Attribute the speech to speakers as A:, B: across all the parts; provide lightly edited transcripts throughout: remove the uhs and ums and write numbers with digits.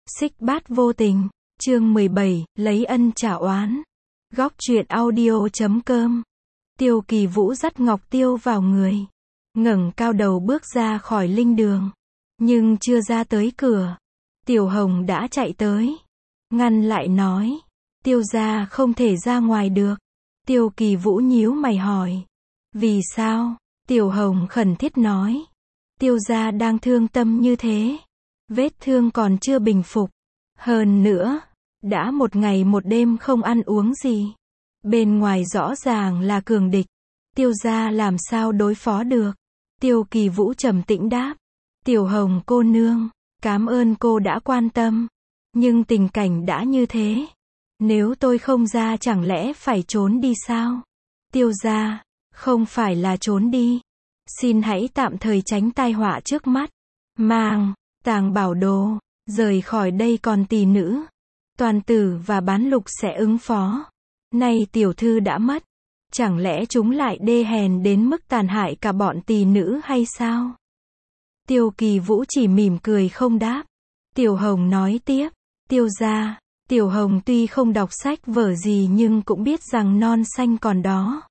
A: Xích Bát Vô Tình, chương 17, lấy ân trả oán. Góc truyện audio.com. Tiêu Kỳ Vũ dắt Ngọc Tiêu vào người, ngẩng cao đầu bước ra khỏi linh đường. Nhưng chưa ra tới cửa, Tiểu Hồng đã chạy tới, ngăn lại nói, Tiêu gia không thể ra ngoài được. Tiêu Kỳ Vũ nhíu mày hỏi, vì sao? Tiểu Hồng khẩn thiết nói, Tiêu gia đang thương tâm như thế, vết thương còn chưa bình phục. Hơn nữa, đã một ngày một đêm không ăn uống gì. Bên ngoài rõ ràng là cường địch. Tiêu gia làm sao đối phó được? Tiêu Kỳ Vũ trầm tĩnh đáp. Tiểu Hồng cô nương, cảm ơn cô đã quan tâm. Nhưng tình cảnh đã như thế. Nếu tôi không ra chẳng lẽ phải trốn đi sao? Tiêu gia, không phải là trốn đi. Xin hãy tạm thời tránh tai họa trước mắt. Mang, tàng bảo đồ, rời khỏi đây còn tỷ nữ. Toàn tử và bán lục sẽ ứng phó. Nay tiểu thư đã mất. Chẳng lẽ chúng lại đê hèn đến mức tàn hại cả bọn tỷ nữ hay sao? Tiêu Kỳ Vũ chỉ mỉm cười không đáp. Tiểu Hồng nói tiếp. Tiêu gia, Tiểu Hồng tuy không đọc sách vở gì nhưng cũng biết rằng non xanh còn đó.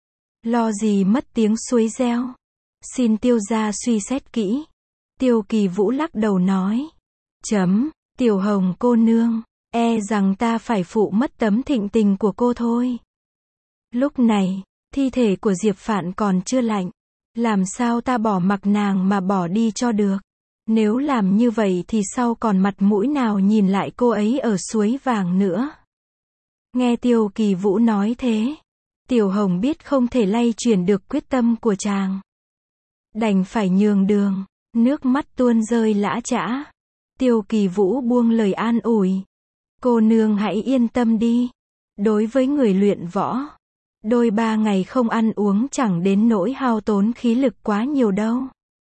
A: Lo gì mất tiếng suối reo. Xin Tiêu gia suy xét kỹ. Tiêu Kỳ Vũ lắc đầu nói. Tiểu Hồng cô nương, e rằng ta phải phụ mất tấm thịnh tình của cô thôi. Lúc này, thi thể của Diệp Phạn còn chưa lạnh. Làm sao ta bỏ mặc nàng mà bỏ đi cho được? Nếu làm như vậy thì sau còn mặt mũi nào nhìn lại cô ấy ở suối vàng nữa? Nghe Tiêu Kỳ Vũ nói thế, Tiểu Hồng biết không thể lay chuyển được quyết tâm của chàng. Đành phải nhường đường, nước mắt tuôn rơi lã chã. Tiêu Kỳ Vũ buông lời an ủi. Cô nương hãy yên tâm đi. Đối với người luyện võ, đôi 3 ngày không ăn uống chẳng đến nỗi hao tốn khí lực quá nhiều đâu.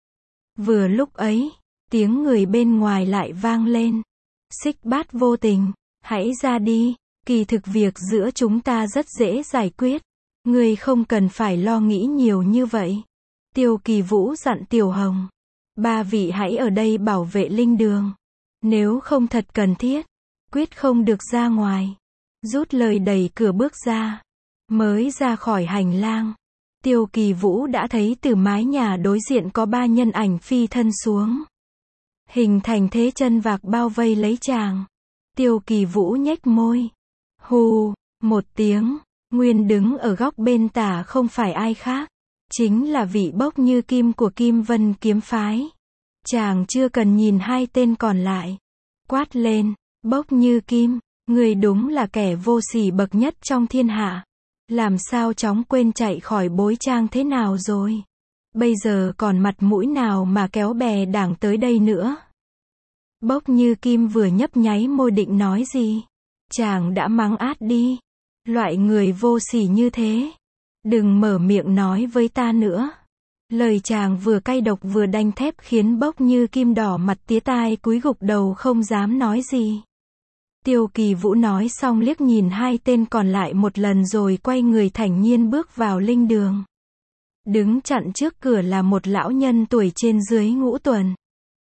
A: Vừa lúc ấy, tiếng người bên ngoài lại vang lên. Xích Bát Vô Tình, hãy ra đi. Kỳ thực việc giữa chúng ta rất dễ giải quyết. Ngươi không cần phải lo nghĩ nhiều như vậy. Tiêu Kỳ Vũ dặn Tiểu Hồng. 3 vị hãy ở đây bảo vệ linh đường. Nếu không thật cần thiết, quyết không được ra ngoài. Rút lời đẩy cửa bước ra. Mới ra khỏi hành lang, Tiêu Kỳ Vũ đã thấy từ mái nhà đối diện có 3 nhân ảnh phi thân xuống. Hình thành thế chân vạc bao vây lấy chàng. Tiêu Kỳ Vũ nhếch môi. Hù, một tiếng, nguyên đứng ở góc bên tả không phải ai khác. Chính là vị Bốc Như Kim của Kim Vân kiếm phái. Chàng chưa cần nhìn 2 tên còn lại. Quát lên, Bốc Như Kim, người đúng là kẻ vô sỉ bậc nhất trong thiên hạ. Làm sao chóng quên chạy khỏi bối trang thế nào rồi? Bây giờ còn mặt mũi nào mà kéo bè đảng tới đây nữa? Bốc Như Kim vừa nhấp nháy môi định nói gì, chàng đã mắng át đi. Loại người vô sỉ như thế, đừng mở miệng nói với ta nữa. Lời chàng vừa cay độc vừa đanh thép khiến Bốc Như Kim đỏ mặt tía tai cúi gục đầu không dám nói gì. Tiêu Kỳ Vũ nói xong liếc nhìn 2 tên còn lại một lần rồi quay người thản nhiên bước vào linh đường. Đứng chặn trước cửa là một lão nhân tuổi trên dưới ngũ tuần.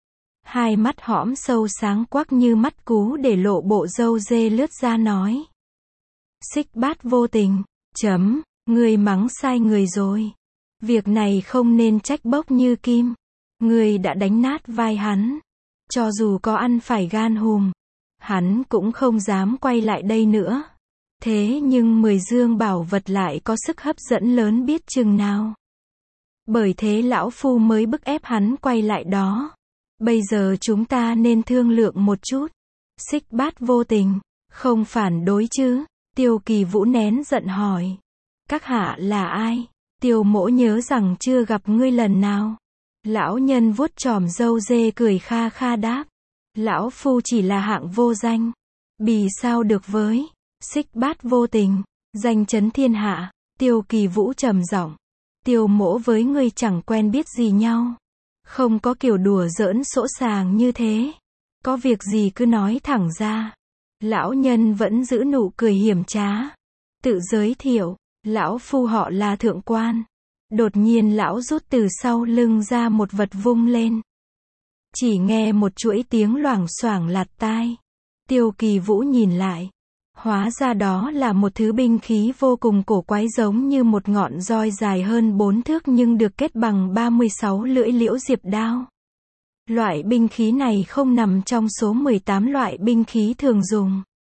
A: 2 mắt hõm sâu sáng quắc như mắt cú để lộ bộ râu dê lướt ra nói. Xích Bát Vô Tình, ngươi mắng sai người rồi. Việc này không nên trách Bốc Như Kim. Ngươi đã đánh nát vai hắn. Cho dù có ăn phải gan hùm, hắn cũng không dám quay lại đây nữa. Thế nhưng 10 dương bảo vật lại có sức hấp dẫn lớn biết chừng nào. Bởi thế lão phu mới bức ép hắn quay lại đó. Bây giờ chúng ta nên thương lượng một chút. Xích Bát Vô Tình, không phản đối chứ? Tiêu Kỳ Vũ nén giận hỏi. Các hạ là ai? Tiêu mỗ nhớ rằng chưa gặp ngươi lần nào. Lão nhân vuốt chòm râu dê cười kha kha đáp. Lão phu chỉ là hạng vô danh. Bì sao được với Xích Bát Vô Tình, danh chấn thiên hạ. Tiêu Kỳ Vũ trầm giọng. Tiêu mỗ với ngươi chẳng quen biết gì nhau. Không có kiểu đùa giỡn sỗ sàng như thế. Có việc gì cứ nói thẳng ra. Lão nhân vẫn giữ nụ cười hiểm trá. Tự giới thiệu, lão phu họ là Thượng Quan. Đột nhiên lão rút từ sau lưng ra một vật vung lên. Chỉ nghe một chuỗi tiếng loảng xoảng lạt tai. Tiêu Kỳ Vũ nhìn lại. Hóa ra đó là một thứ binh khí vô cùng cổ quái giống như một ngọn roi dài hơn 4 thước nhưng được kết bằng 36 lưỡi liễu diệp đao. Loại binh khí này không nằm trong số 18 loại binh khí thường dùng.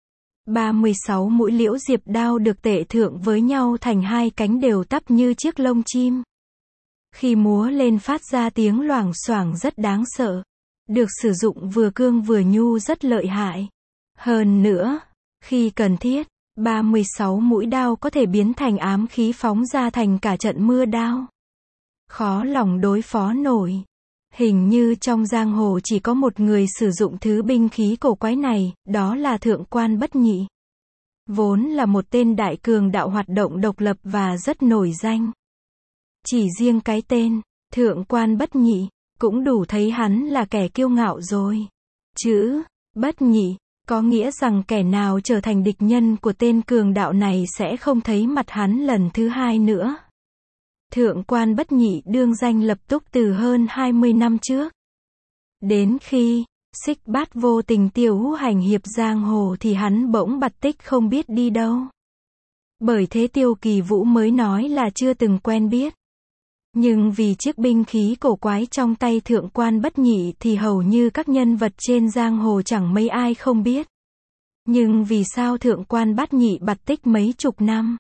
A: 36 mũi liễu diệp đao được tệ thượng với nhau thành hai cánh đều tắp như chiếc lông chim. Khi múa lên phát ra tiếng loảng xoảng rất đáng sợ. Được sử dụng vừa cương vừa nhu rất lợi hại. Hơn nữa, khi cần thiết, 36 mũi đao có thể biến thành ám khí phóng ra thành cả trận mưa đao. Khó lòng đối phó nổi. Hình như trong giang hồ chỉ có một người sử dụng thứ binh khí cổ quái này, đó là Thượng Quan Bất Nhị. Vốn là một tên đại cường đạo hoạt động độc lập và rất nổi danh. Chỉ riêng cái tên, Thượng Quan Bất Nhị, cũng đủ thấy hắn là kẻ kiêu ngạo rồi. Chữ Bất Nhị có nghĩa rằng kẻ nào trở thành địch nhân của tên cường đạo này sẽ không thấy mặt hắn lần thứ hai nữa. Thượng Quan Bất Nhị đương danh lập túc từ hơn 20 năm trước. Đến khi Xích Bát vô tình tiêu hành hiệp giang hồ thì hắn bỗng bặt tích không biết đi đâu. Bởi thế Tiêu Kỳ Vũ mới nói là chưa từng quen biết. Nhưng vì chiếc binh khí cổ quái trong tay Thượng Quan Bất Nhị thì hầu như các nhân vật trên giang hồ chẳng mấy ai không biết. Nhưng vì sao Thượng Quan Bất Nhị bặt tích mấy chục năm,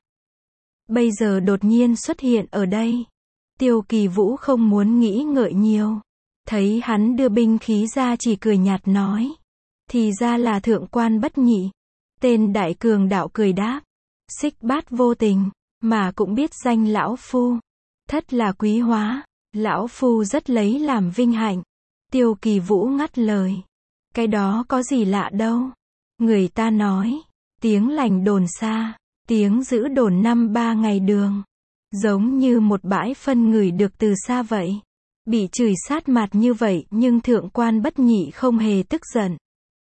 A: bây giờ đột nhiên xuất hiện ở đây? Tiêu Kỳ Vũ không muốn nghĩ ngợi nhiều. Thấy hắn đưa binh khí ra chỉ cười nhạt nói. Thì ra là Thượng Quan Bất Nhị. Tên đại cường đạo cười đáp. Xích Bát vô tình, mà cũng biết danh lão phu. Thất là quý hóa, lão phu rất lấy làm vinh hạnh. Tiêu Kỳ Vũ ngắt lời. Cái đó có gì lạ đâu. Người ta nói, tiếng lành đồn xa, tiếng dữ đồn 5-3 ngày đường. Giống như một bãi phân ngửi được từ xa vậy. Bị chửi sát mặt như vậy nhưng Thượng Quan Bất Nhị không hề tức giận.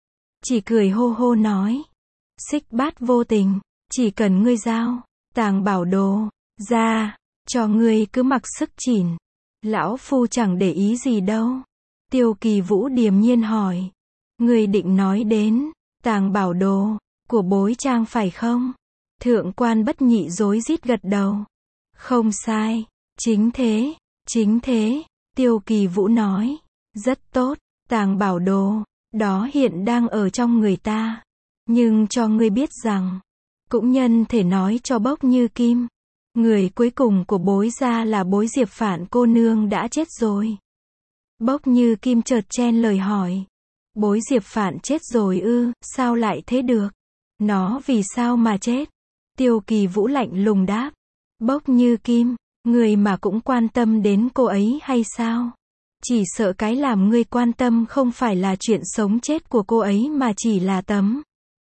A: Chỉ cười hô hô nói. Xích Bát vô tình, chỉ cần ngươi giao Tàng Bảo Đồ ra, cho ngươi cứ mặc sức chỉn. Lão phu chẳng để ý gì đâu. Tiêu Kỳ Vũ điềm nhiên hỏi. Ngươi định nói đến Tàng Bảo Đồ của Bối Trang phải không? Thượng Quan Bất Nhị rối rít gật đầu. Không sai, chính thế, chính thế. Tiêu Kỳ Vũ nói. Rất tốt, Tàng Bảo Đồ đó hiện đang ở trong người ta. Nhưng cho ngươi biết rằng, cũng nhân thể nói cho Bốc Như Kim, người cuối cùng của Bối gia là Bối Diệp Phạn cô nương đã chết rồi. Bốc Như Kim chợt chen lời hỏi. Bối Diệp Phạn chết rồi ư? Sao lại thế được? Nó vì sao mà chết? Tiêu Kỳ Vũ lạnh lùng đáp. Bốc Như Kim, người mà cũng quan tâm đến cô ấy hay sao? Chỉ sợ cái làm ngươi quan tâm không phải là chuyện sống chết của cô ấy mà chỉ là tấm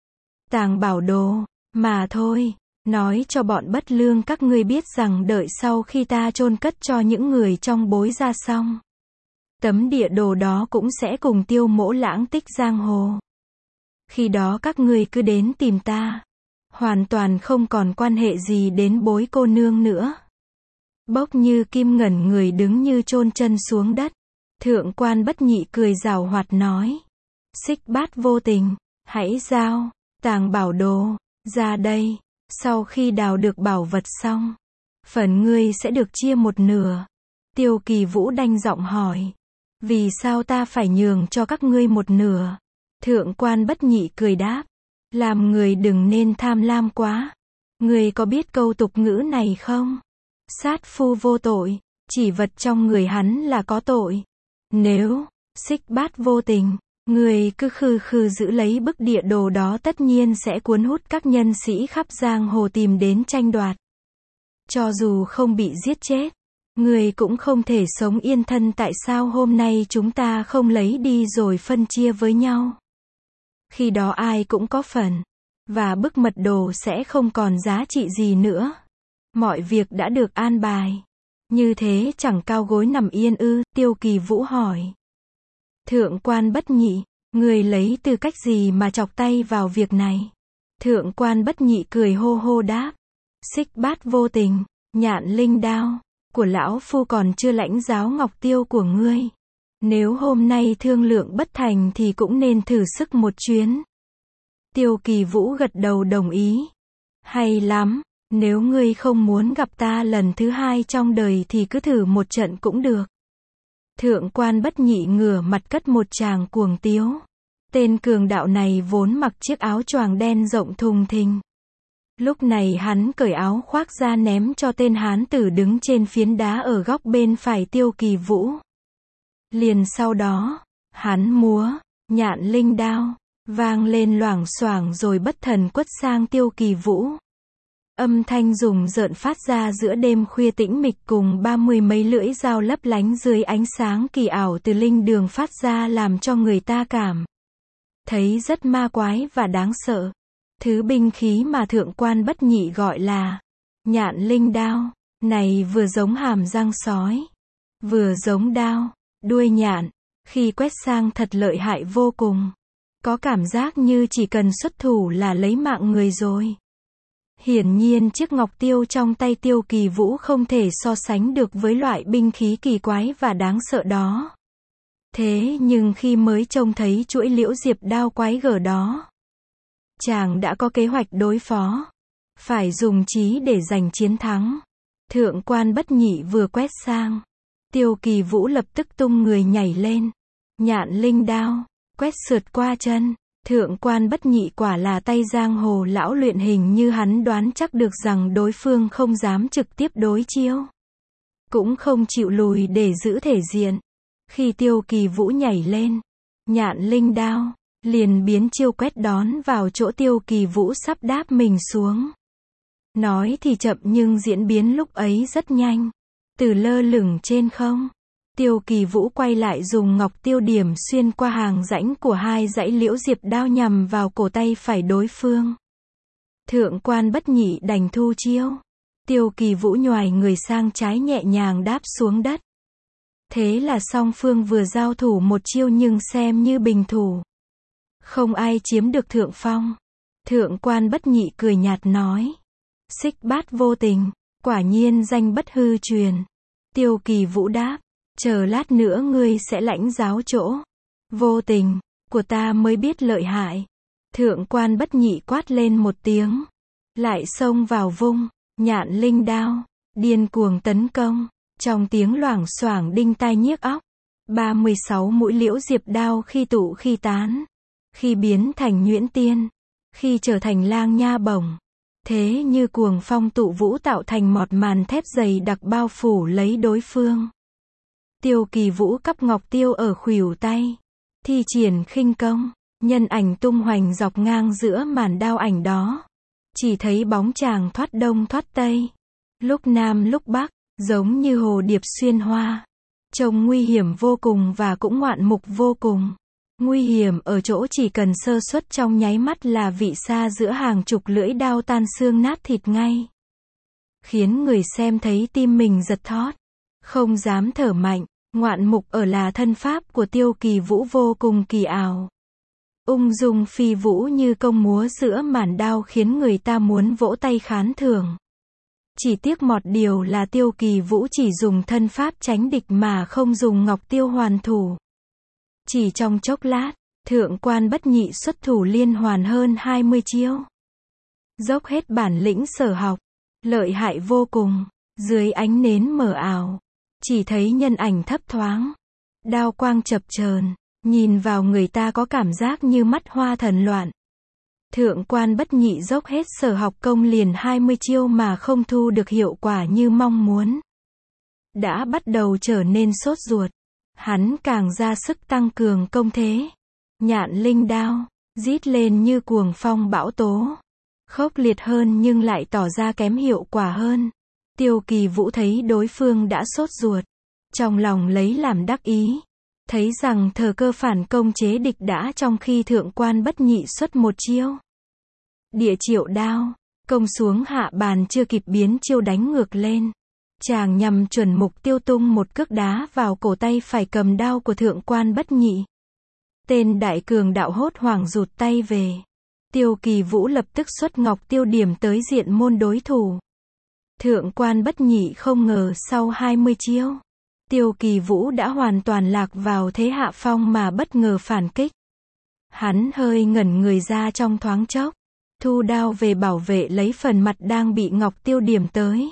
A: Tàng Bảo Đồ mà thôi. Nói cho bọn bất lương các ngươi biết rằng đợi sau khi ta chôn cất cho những người trong Bối gia xong, tấm địa đồ đó cũng sẽ cùng Tiêu Mỗ lãng tích giang hồ. Khi đó các ngươi cứ đến tìm ta, hoàn toàn không còn quan hệ gì đến Bối cô nương nữa. Bốc Như Kim ngẩn người đứng như chôn chân xuống đất. Thượng Quan Bất Nhị cười giảo hoạt nói. Xích Bát vô tình, hãy giao Tàng Bảo Đồ ra đây. Sau khi đào được bảo vật xong, phần ngươi sẽ được chia một nửa. Tiêu Kỳ Vũ đanh giọng hỏi. Vì sao ta phải nhường cho các ngươi một nửa? Thượng Quan Bất Nhị cười đáp. Làm người đừng nên tham lam quá. Ngươi có biết câu tục ngữ này không? Sát phu vô tội, chỉ vật trong người hắn là có tội. Nếu Xích Bát vô tình, người cứ khư khư giữ lấy bức địa đồ đó tất nhiên sẽ cuốn hút các nhân sĩ khắp giang hồ tìm đến tranh đoạt. Cho dù không bị giết chết, người cũng không thể sống yên thân. Tại sao hôm nay chúng ta không lấy đi rồi phân chia với nhau? Khi đó ai cũng có phần, và bức mật đồ sẽ không còn giá trị gì nữa. Mọi việc đã được an bài. Như thế chẳng cao gối nằm yên ư? Tiêu Kỳ Vũ hỏi. Thượng Quan Bất Nhị, người lấy tư cách gì mà chọc tay vào việc này? Thượng Quan Bất Nhị cười hô hô đáp. Xích Bát vô tình, nhạn linh đao của lão phu còn chưa lãnh giáo ngọc tiêu của ngươi, Nếu hôm nay thương lượng bất thành thì cũng nên thử sức một chuyến. Tiêu Kỳ Vũ gật đầu đồng ý. Hay lắm, nếu ngươi không muốn gặp ta lần thứ hai trong đời thì cứ thử một trận cũng được. Thượng quan Bất Nhị ngửa mặt cất một tràng cuồng tiếu. Tên cường đạo này vốn mặc chiếc áo choàng đen rộng thùng thình. Lúc này hắn cởi áo khoác ra ném cho tên hán tử đứng trên phiến đá ở góc bên phải Tiêu Kỳ Vũ. Liền sau đó, hắn múa, nhạn linh đao, vang lên loảng xoảng rồi bất thần quất sang Tiêu Kỳ Vũ. Âm thanh rùng rợn phát ra giữa đêm khuya tĩnh mịch cùng 30 mấy lưỡi dao lấp lánh dưới ánh sáng kỳ ảo từ linh đường phát ra làm cho người ta cảm thấy rất ma quái và đáng sợ. Thứ binh khí mà Thượng quan Bất Nhị gọi là nhạn linh đao, này vừa giống hàm răng sói, vừa giống đao, đuôi nhạn, khi quét sang thật lợi hại vô cùng. Có cảm giác như chỉ cần xuất thủ là lấy mạng người rồi. Hiển nhiên chiếc ngọc tiêu trong tay Tiêu Kỳ Vũ không thể so sánh được với loại binh khí kỳ quái và đáng sợ đó. Thế nhưng khi mới trông thấy chuỗi liễu diệp đao quái gở đó, chàng đã có kế hoạch đối phó. Phải dùng trí để giành chiến thắng. Thượng quan Bất Nhị vừa quét sang, Tiêu Kỳ Vũ lập tức tung người nhảy lên. Nhạn linh đao, quét sượt qua chân. Thượng quan Bất Nhị quả là tay giang hồ lão luyện, hình như hắn đoán chắc được rằng đối phương không dám trực tiếp đối chiêu. Cũng không chịu lùi để giữ thể diện. Khi Tiêu Kỳ Vũ nhảy lên, nhạn linh đao liền biến chiêu quét đón vào chỗ Tiêu Kỳ Vũ sắp đáp mình xuống. Nói thì chậm nhưng diễn biến lúc ấy rất nhanh. Từ lơ lửng trên không, Tiêu Kỳ Vũ quay lại dùng ngọc tiêu điểm xuyên qua hàng rãnh của hai dãy liễu diệp đao nhằm vào cổ tay phải đối phương. Thượng quan Bất Nhị đành thu chiêu. Tiêu Kỳ Vũ nhoài người sang trái nhẹ nhàng đáp xuống đất. Thế là song phương vừa giao thủ một chiêu nhưng xem như bình thủ. Không ai chiếm được thượng phong. Thượng quan Bất Nhị cười nhạt nói. Xích bát vô tình, quả nhiên danh bất hư truyền. Tiêu Kỳ Vũ đáp. Chờ lát nữa ngươi sẽ lãnh giáo chỗ vô tình của ta mới biết lợi hại. Thượng quan Bất Nhị quát lên một tiếng, lại xông vào vung nhạn linh đao, điên cuồng tấn công. Trong tiếng loảng xoảng đinh tai nhức óc, 36 mũi liễu diệp đao khi tụ khi tán, khi biến thành nhuyễn tiên, khi trở thành lang nha bổng. Thế như cuồng phong tụ vũ tạo thành một màn thép dày đặc bao phủ lấy đối phương. Tiêu Kỳ Vũ cắp ngọc tiêu ở khuỷu tay, thi triển khinh công, nhân ảnh tung hoành dọc ngang giữa màn đao ảnh đó. Chỉ thấy bóng chàng thoát đông thoát tây, lúc nam lúc bắc, giống như hồ điệp xuyên hoa. Trông nguy hiểm vô cùng và cũng ngoạn mục vô cùng. Nguy hiểm ở chỗ chỉ cần sơ suất trong nháy mắt là vị xa giữa hàng chục lưỡi đao tan xương nát thịt ngay. Khiến người xem thấy tim mình giật thót, không dám thở mạnh. Ngoạn mục ở là thân pháp của Tiêu Kỳ Vũ vô cùng kỳ ảo. Ung dung phi vũ như công múa giữa màn đao khiến người ta muốn vỗ tay khán thưởng. Chỉ tiếc một điều là Tiêu Kỳ Vũ chỉ dùng thân pháp tránh địch mà không dùng ngọc tiêu hoàn thủ. Chỉ trong chốc lát, Thượng quan Bất Nhị xuất thủ liên hoàn hơn 20 chiêu. Dốc hết bản lĩnh sở học, lợi hại vô cùng. Dưới ánh nến mờ ảo, chỉ thấy nhân ảnh thấp thoáng, đao quang chập chờn, nhìn vào người ta có cảm giác như mắt hoa thần loạn. Thượng quan Bất Nhị dốc hết sở học công liền 20 chiêu mà không thu được hiệu quả như mong muốn. Đã bắt đầu trở nên sốt ruột, hắn càng ra sức tăng cường công thế. Nhạn linh đao, rít lên như cuồng phong bão tố. Khốc liệt hơn nhưng lại tỏ ra kém hiệu quả hơn. Tiêu Kỳ Vũ thấy đối phương đã sốt ruột, trong lòng lấy làm đắc ý, thấy rằng thời cơ phản công chế địch đã trong khi Thượng quan Bất Nhị xuất một chiêu. Địa triệu đao, công xuống hạ bàn chưa kịp biến chiêu đánh ngược lên. Chàng nhằm chuẩn mục tiêu tung một cước đá vào cổ tay phải cầm đao của Thượng quan Bất Nhị. Tên đại cường đạo hốt hoảng rụt tay về. Tiêu Kỳ Vũ lập tức xuất ngọc tiêu điểm tới diện môn đối thủ. Thượng quan Bất Nhị không ngờ sau 20 chiêu, Tiêu Kỳ Vũ đã hoàn toàn lạc vào thế hạ phong mà bất ngờ phản kích. Hắn hơi ngẩn người ra trong thoáng chốc, thu đao về bảo vệ lấy phần mặt đang bị Ngọc Tiêu điểm tới.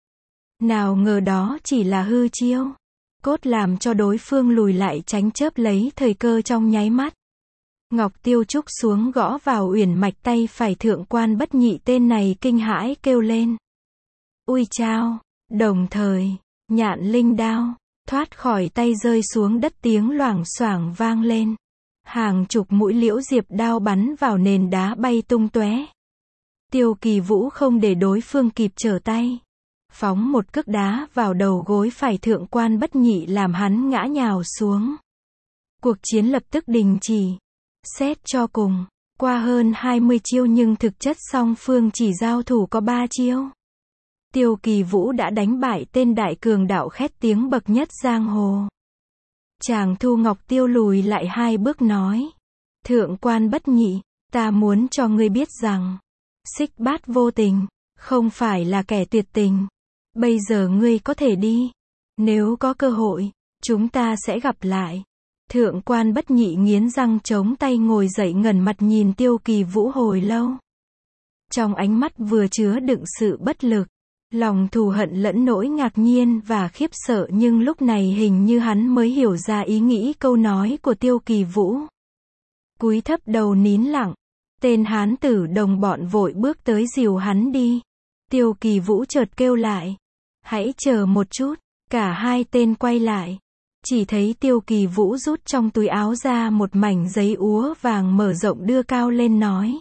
A: Nào ngờ đó chỉ là hư chiêu, cốt làm cho đối phương lùi lại tránh chớp lấy thời cơ trong nháy mắt. Ngọc Tiêu trúc xuống gõ vào uyển mạch tay phải Thượng Quan Bất Nhị, tên này kinh hãi kêu lên. Ui chao, đồng thời, Nhạn Linh đao thoát khỏi tay rơi xuống đất, tiếng loảng xoảng vang lên. Hàng chục mũi liễu diệp đao bắn vào nền đá bay tung tóe. Tiêu Kỳ Vũ không để đối phương kịp trở tay, phóng một cước đá vào đầu gối phải Thượng Quan Bất Nhị làm hắn ngã nhào xuống. Cuộc chiến lập tức đình chỉ. Xét cho cùng, qua hơn 20 chiêu nhưng thực chất song phương chỉ giao thủ có 3 chiêu. Tiêu Kỳ Vũ đã đánh bại tên đại cường đạo khét tiếng bậc nhất giang hồ. Chàng thu Ngọc Tiêu lùi lại 2 bước nói. Thượng Quan Bất Nhị, ta muốn cho ngươi biết rằng, Xích Bát vô tình, không phải là kẻ tuyệt tình. Bây giờ ngươi có thể đi. Nếu có cơ hội, chúng ta sẽ gặp lại. Thượng Quan Bất Nhị nghiến răng chống tay ngồi dậy, ngẩng mặt nhìn Tiêu Kỳ Vũ hồi lâu. Trong ánh mắt vừa chứa đựng sự bất lực, lòng thù hận lẫn nỗi ngạc nhiên và khiếp sợ, nhưng lúc này hình như hắn mới hiểu ra ý nghĩ câu nói của Tiêu Kỳ Vũ. Cúi thấp đầu nín lặng, tên hán tử đồng bọn vội bước tới dìu hắn đi. Tiêu Kỳ Vũ chợt kêu lại. Hãy chờ một chút, cả hai tên quay lại. Chỉ thấy Tiêu Kỳ Vũ rút trong túi áo ra một mảnh giấy úa vàng mở rộng đưa cao lên nói.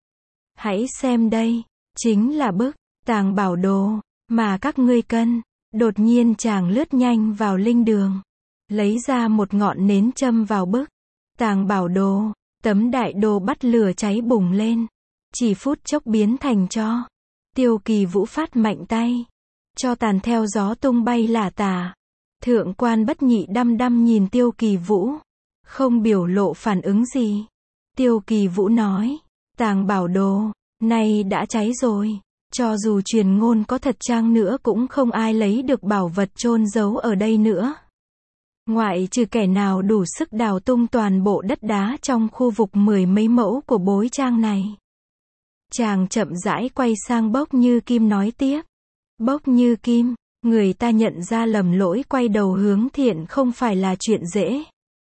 A: Hãy xem đây, chính là bức tàng bảo đồ mà các ngươi cần. Đột nhiên chàng lướt nhanh vào linh đường, lấy ra một ngọn nến châm vào bức tàng bảo đồ, tấm đại đồ bắt lửa cháy bùng lên, chỉ phút chốc biến thành tro. Tiêu Kỳ Vũ phát mạnh tay, cho tàn theo gió tung bay lả tả. Thượng Quan Bất Nhị đăm đăm nhìn Tiêu Kỳ Vũ, không biểu lộ phản ứng gì. Tiêu Kỳ Vũ nói, tàng bảo đồ này đã cháy rồi, cho dù truyền ngôn có thật chăng nữa cũng không ai lấy được bảo vật chôn giấu ở đây nữa. Ngoại trừ kẻ nào đủ sức đào tung toàn bộ đất đá trong khu vực 10 mấy mẫu của bối trang này. Chàng chậm rãi quay sang Bốc Như Kim nói tiếp. Bốc Như Kim, người ta nhận ra lầm lỗi quay đầu hướng thiện không phải là chuyện dễ.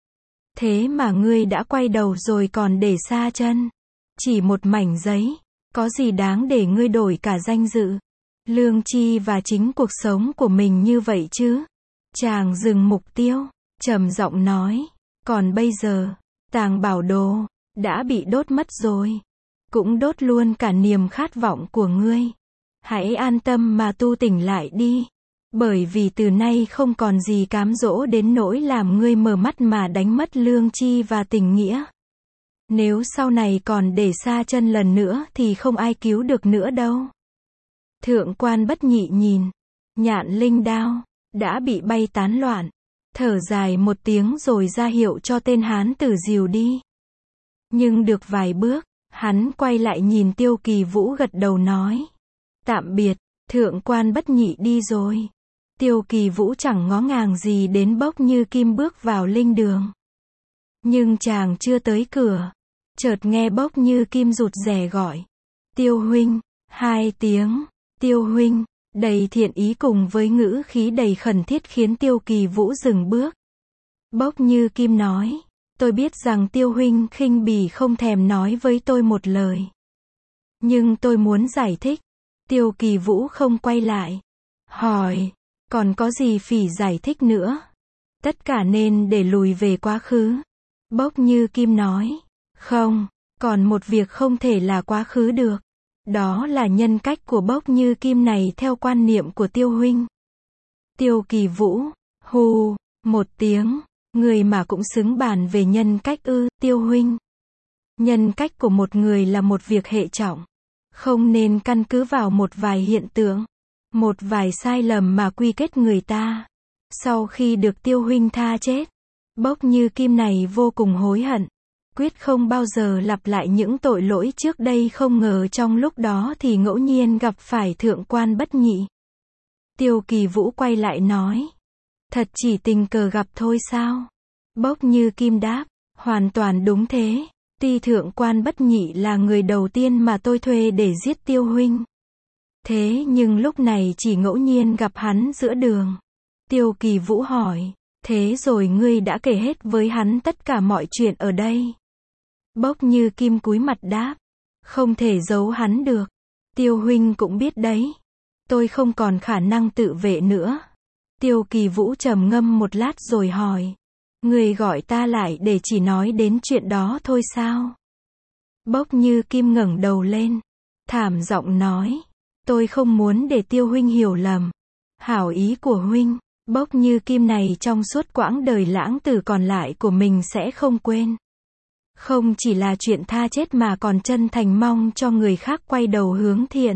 A: Thế mà ngươi đã quay đầu rồi còn để xa chân. Chỉ một mảnh giấy, có gì đáng để ngươi đổi cả danh dự, lương tri và chính cuộc sống của mình như vậy chứ? Chàng dừng mục tiêu, trầm giọng nói. Còn bây giờ, tàng bảo đồ đã bị đốt mất rồi, cũng đốt luôn cả niềm khát vọng của ngươi. Hãy an tâm mà tu tỉnh lại đi, bởi vì từ nay không còn gì cám dỗ đến nỗi làm ngươi mở mắt mà đánh mất lương tri và tình nghĩa. Nếu sau này còn để xa chân lần nữa thì không ai cứu được nữa đâu. Thượng Quan Bất Nhị nhìn Nhạn Linh đao đã bị bay tán loạn, thở dài một tiếng rồi ra hiệu cho tên hán tử dìu đi. Nhưng được vài bước, hắn quay lại nhìn Tiêu Kỳ Vũ gật đầu nói. Tạm biệt, Thượng Quan Bất Nhị đi rồi. Tiêu Kỳ Vũ chẳng ngó ngàng gì đến Bốc Như Kim bước vào linh đường. Nhưng chàng chưa tới cửa, chợt nghe Bốc Như Kim rụt rè gọi. Tiêu huynh, 2 tiếng, Tiêu huynh, đầy thiện ý cùng với ngữ khí đầy khẩn thiết khiến Tiêu Kỳ Vũ dừng bước. Bốc Như Kim nói, tôi biết rằng Tiêu huynh khinh bỉ không thèm nói với tôi một lời. Nhưng tôi muốn giải thích. Tiêu Kỳ Vũ không quay lại, hỏi, còn có gì phỉ giải thích nữa? Tất cả nên để lùi về quá khứ. Bốc Như Kim nói, không, còn một việc không thể là quá khứ được. Đó là nhân cách của Bốc Như Kim này theo quan niệm của Tiêu huynh. Tiêu Kỳ Vũ, hù, một tiếng, người mà cũng xứng bàn về nhân cách ư? Tiêu huynh, nhân cách của một người là một việc hệ trọng, không nên căn cứ vào một vài hiện tượng, một vài sai lầm mà quy kết người ta. Sau khi được Tiêu huynh tha chết, Bốc Như Kim này vô cùng hối hận, quyết không bao giờ lặp lại những tội lỗi trước đây. Không ngờ trong lúc đó thì ngẫu nhiên gặp phải Thượng Quan Bất Nhị. Tiêu Kỳ Vũ quay lại nói, Thật chỉ tình cờ gặp thôi sao? Bốc Như Kim đáp, hoàn toàn đúng thế. Tuy thượng quan Bất Nhị là người đầu tiên mà tôi thuê để giết Tiêu huynh. Thế nhưng lúc này chỉ ngẫu nhiên gặp hắn giữa đường. Tiêu Kỳ Vũ hỏi, thế rồi ngươi đã kể hết với hắn tất cả mọi chuyện ở đây? Bốc Như Kim cúi mặt đáp, không thể giấu hắn được. Tiêu huynh cũng biết đấy. Tôi không còn khả năng tự vệ nữa. Tiêu Kỳ Vũ trầm ngâm một lát rồi hỏi, ngươi gọi ta lại để chỉ nói đến chuyện đó thôi sao? Bốc Như Kim ngẩng đầu lên, thảm giọng nói, tôi không muốn để Tiêu huynh hiểu lầm. Hảo ý của huynh, Bốc Như Kim này trong suốt quãng đời lãng tử còn lại của mình sẽ không quên. Không chỉ là chuyện tha chết mà còn chân thành mong cho người khác quay đầu hướng thiện.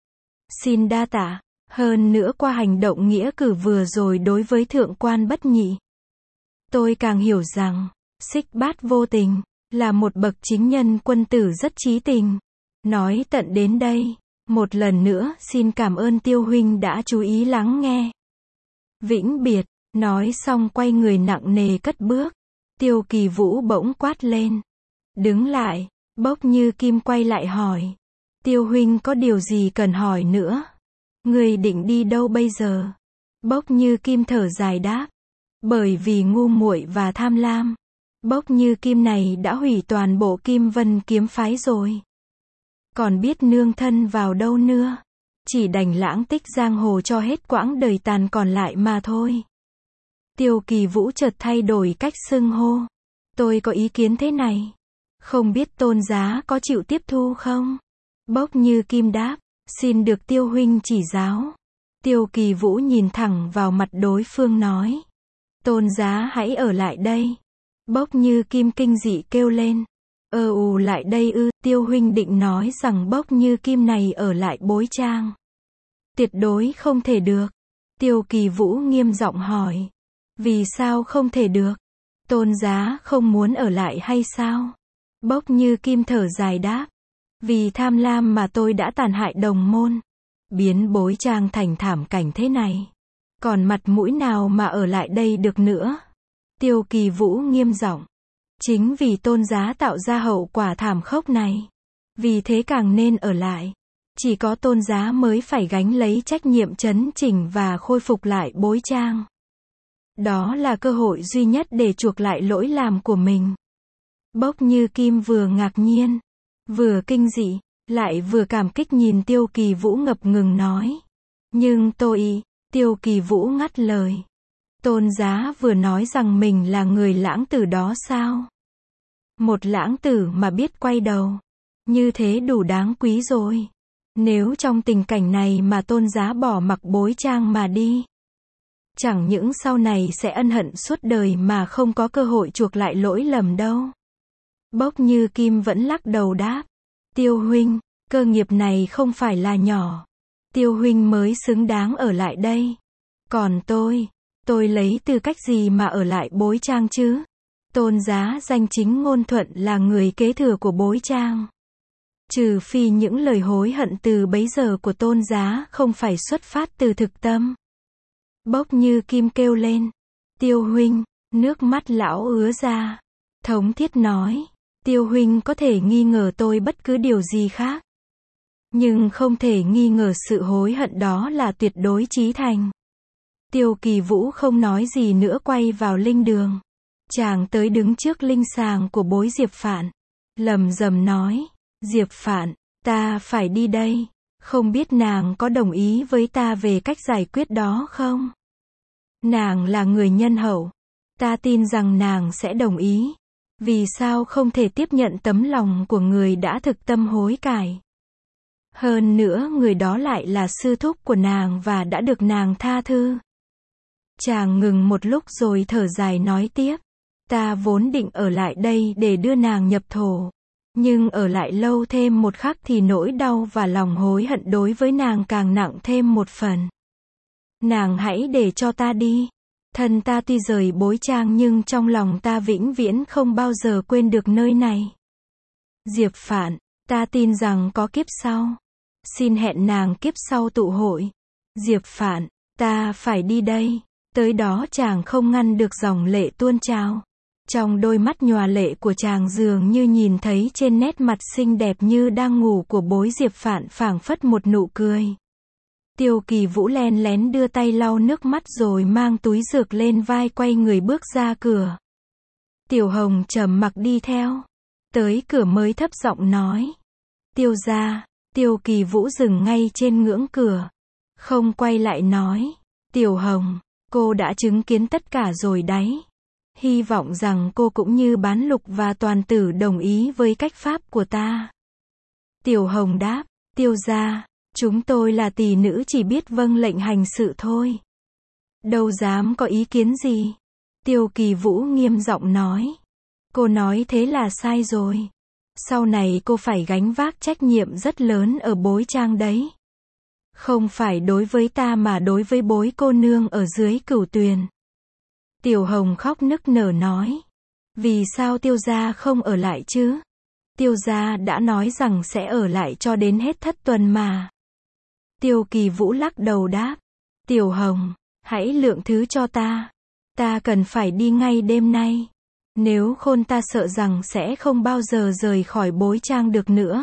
A: Xin đa tạ. Hơn nữa qua hành động nghĩa cử vừa rồi đối với thượng quan Bất Nhị, tôi càng hiểu rằng, Xích Bát vô tình, là một bậc chính nhân quân tử rất trí tình. Nói tận đến đây, một lần nữa xin cảm ơn Tiêu huynh đã chú ý lắng nghe. Vĩnh biệt, nói xong quay người nặng nề cất bước. Tiêu Kỳ Vũ bỗng quát lên, đứng lại. Bốc Như Kim quay lại hỏi, Tiêu huynh có điều gì cần hỏi nữa? Ngươi định đi đâu bây giờ? Bốc Như Kim thở dài đáp, bởi vì ngu muội và tham lam, Bốc Như Kim này đã hủy toàn bộ Kim Vân kiếm phái rồi. Còn biết nương thân vào đâu nữa? Chỉ đành lãng tích giang hồ cho hết quãng đời tàn còn lại mà thôi. Tiêu Kỳ Vũ chợt thay đổi cách xưng hô. Tôi có ý kiến thế này. Không biết Tôn giá có chịu tiếp thu không? Bốc Như Kim đáp, xin được Tiêu huynh chỉ giáo. Tiêu Kỳ Vũ nhìn thẳng vào mặt đối phương nói, Tôn giá hãy ở lại đây. Bốc Như Kim kinh dị kêu lên, lại đây ư? Tiêu huynh định nói rằng Bốc Như Kim này ở lại Bối Trang? Tuyệt đối không thể được. Tiêu Kỳ Vũ nghiêm giọng hỏi, vì sao không thể được? Tôn giá không muốn ở lại hay sao? Bốc Như Kim thở dài đáp, vì tham lam mà tôi đã tàn hại đồng môn, biến Bối Trang thành thảm cảnh thế này. Còn mặt mũi nào mà ở lại đây được nữa? Tiêu Kỳ Vũ nghiêm giọng, chính vì Tôn giá tạo ra hậu quả thảm khốc này, vì thế càng nên ở lại. Chỉ có Tôn giá mới phải gánh lấy trách nhiệm trấn chỉnh và khôi phục lại Bối Trang. Đó là cơ hội duy nhất để chuộc lại lỗi làm của mình. Bốc Như Kim vừa ngạc nhiên, vừa kinh dị, lại vừa cảm kích nhìn Tiêu Kỳ Vũ ngập ngừng nói, nhưng tôi... Tiêu Kỳ Vũ ngắt lời, Tôn giá vừa nói rằng mình là người lãng tử đó sao? Một lãng tử mà biết quay đầu, như thế đủ đáng quý rồi. Nếu trong tình cảnh này mà Tôn giá bỏ mặc Bối Trang mà đi, chẳng những sau này sẽ ân hận suốt đời mà không có cơ hội chuộc lại lỗi lầm đâu. Bốc Như Kim vẫn lắc đầu đáp, Tiêu huynh, cơ nghiệp này không phải là nhỏ. Tiêu huynh mới xứng đáng ở lại đây. Còn tôi lấy tư cách gì mà ở lại Bối Trang chứ? Tôn giá danh chính ngôn thuận là người kế thừa của Bối Trang. Trừ phi những lời hối hận từ bấy giờ của Tôn giá không phải xuất phát từ thực tâm. Bốc Như Kim kêu lên, Tiêu huynh, nước mắt lão ứa ra. Thống thiết nói, Tiêu huynh có thể nghi ngờ tôi bất cứ điều gì khác, nhưng không thể nghi ngờ sự hối hận đó là tuyệt đối chí thành. Tiêu Kỳ Vũ không nói gì nữa quay vào linh đường. Chàng tới đứng trước linh sàng của Bối Diệp Phạn, lầm rầm nói, Diệp Phạn, ta phải đi đây. Không biết nàng có đồng ý với ta về cách giải quyết đó không? Nàng là người nhân hậu, ta tin rằng nàng sẽ đồng ý. Vì sao không thể tiếp nhận tấm lòng của người đã thực tâm hối cải? Hơn nữa người đó lại là sư thúc của nàng và đã được nàng tha thứ. Chàng ngừng một lúc rồi thở dài nói tiếp, ta vốn định ở lại đây để đưa nàng nhập thổ, nhưng ở lại lâu thêm một khắc thì nỗi đau và lòng hối hận đối với nàng càng nặng thêm một phần. Nàng hãy để cho ta đi. Thân ta tuy rời Bối Trang nhưng trong lòng ta vĩnh viễn không bao giờ quên được nơi này. Diệp Phạn, ta tin rằng có kiếp sau. Xin hẹn nàng kiếp sau tụ hội. Diệp Phạn, ta phải đi đây. Tới đó chàng không ngăn được dòng lệ tuôn trào. Trong đôi mắt nhòa lệ của chàng dường như nhìn thấy trên nét mặt xinh đẹp như đang ngủ của Bối Diệp Phạn phảng phất một nụ cười. Tiêu Kỳ Vũ len lén đưa tay lau nước mắt rồi mang túi dược lên vai quay người bước ra cửa. Tiểu Hồng trầm mặc đi theo. Tới cửa mới thấp giọng nói. Tiêu gia. Tiêu Kỳ Vũ dừng ngay trên ngưỡng cửa. Không quay lại nói. Tiểu Hồng, cô đã chứng kiến tất cả rồi đấy. Hy vọng rằng cô cũng như Bán Lục và Toàn Tử đồng ý với cách pháp của ta. Tiểu Hồng đáp. Tiêu gia, chúng tôi là tỷ nữ chỉ biết vâng lệnh hành sự thôi. Đâu dám có ý kiến gì. Tiêu Kỳ Vũ nghiêm giọng nói. Cô nói thế là sai rồi. Sau này cô phải gánh vác trách nhiệm rất lớn ở Bối Trang đấy. Không phải đối với ta mà đối với Bối cô nương ở dưới Cửu Tuyền. Tiểu Hồng khóc nức nở nói. Vì sao Tiêu gia không ở lại chứ? Tiêu gia đã nói rằng sẽ ở lại cho đến hết thất tuần mà. Tiêu Kỳ Vũ lắc đầu đáp. Tiểu Hồng, hãy lượng thứ cho ta. Ta cần phải đi ngay đêm nay. Nếu không ta sợ rằng sẽ không bao giờ rời khỏi Bối Trang được nữa.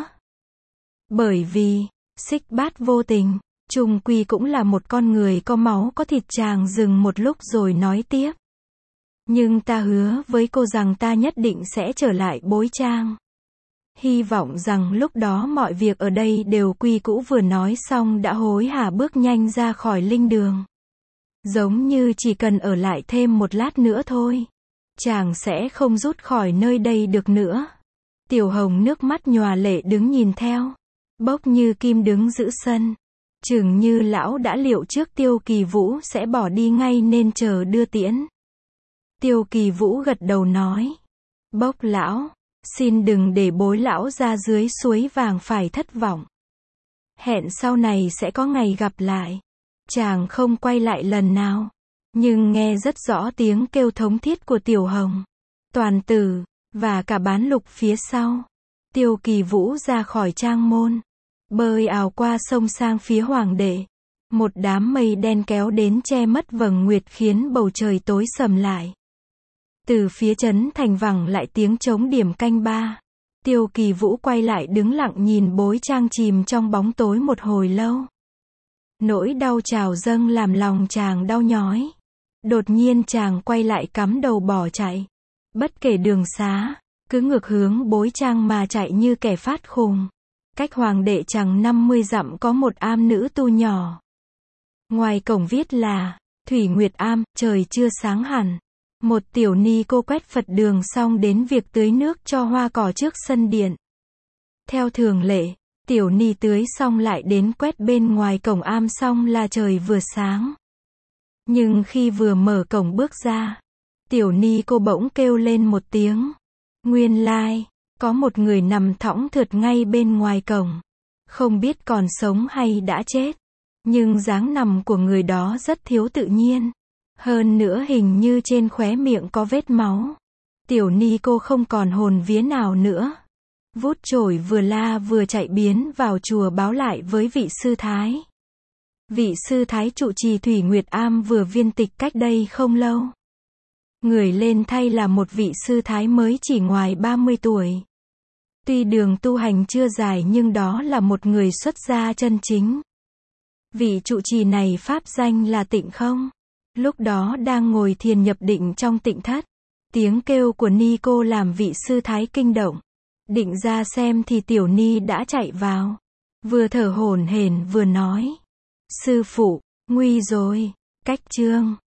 A: Bởi vì, Xích Bát vô tình, chung quy cũng là một con người có máu có thịt. Chàng dừng một lúc rồi nói tiếp. Nhưng ta hứa với cô rằng ta nhất định sẽ trở lại Bối Trang. Hy vọng rằng lúc đó mọi việc ở đây đều quy cũ. Vừa nói xong đã hối hả bước nhanh ra khỏi linh đường. Giống như chỉ cần ở lại thêm một lát nữa thôi. Chàng sẽ không rút khỏi nơi đây được nữa. Tiểu Hồng nước mắt nhòa lệ đứng nhìn theo. Bốc như kim đứng giữ sân. Chừng như lão đã liệu trước Tiêu Kỳ Vũ sẽ bỏ đi ngay nên chờ đưa tiễn. Tiêu Kỳ Vũ gật đầu nói. Bốc lão, xin đừng để Bối lão ra dưới suối vàng phải thất vọng. Hẹn sau này sẽ có ngày gặp lại. Chàng không quay lại lần nào. Nhưng nghe rất rõ tiếng kêu thống thiết của Tiểu Hồng, Toàn Tử, và cả Bán Lục phía sau. Tiêu Kỳ Vũ ra khỏi trang môn. Bơi ào qua sông sang phía Hoàng Đệ. Một đám mây đen kéo đến che mất vầng nguyệt khiến bầu trời tối sầm lại. Từ phía trấn thành vẳng lại tiếng trống điểm canh ba. Tiêu Kỳ Vũ quay lại đứng lặng nhìn Bối Trang chìm trong bóng tối một hồi lâu. Nỗi đau trào dâng làm lòng chàng đau nhói. Đột nhiên chàng quay lại cắm đầu bỏ chạy. Bất kể đường xá, cứ ngược hướng Bối Trang mà chạy như kẻ phát khùng. Cách Hoàng Đệ chừng 50 dặm có một am nữ tu nhỏ. Ngoài cổng viết là Thủy Nguyệt Am. Trời chưa sáng hẳn. Một tiểu ni cô quét Phật đường xong đến việc tưới nước cho hoa cỏ trước sân điện. Theo thường lệ, tiểu ni tưới xong lại đến quét bên ngoài cổng am xong là trời vừa sáng. Nhưng khi vừa mở cổng bước ra, tiểu ni cô bỗng kêu lên một tiếng. Nguyên lai, có một người nằm thõng thượt ngay bên ngoài cổng. Không biết còn sống hay đã chết. Nhưng dáng nằm của người đó rất thiếu tự nhiên. Hơn nữa hình như trên khóe miệng có vết máu. Tiểu ni cô không còn hồn vía nào nữa. Vút chổi vừa la vừa chạy biến vào chùa báo lại với vị sư thái. Vị sư thái trụ trì Thủy Nguyệt Am vừa viên tịch cách đây không lâu. Người lên thay là một vị sư thái mới chỉ ngoài 30 tuổi. Tuy đường tu hành chưa dài nhưng đó là một người xuất gia chân chính. Vị trụ trì này pháp danh là Tịnh Không. Lúc đó đang ngồi thiền nhập định trong tịnh thất. Tiếng kêu của ni cô làm vị sư thái kinh động. Định ra xem thì tiểu ni đã chạy vào. Vừa thở hổn hển vừa nói. Sư phụ, nguy rồi. Cách chương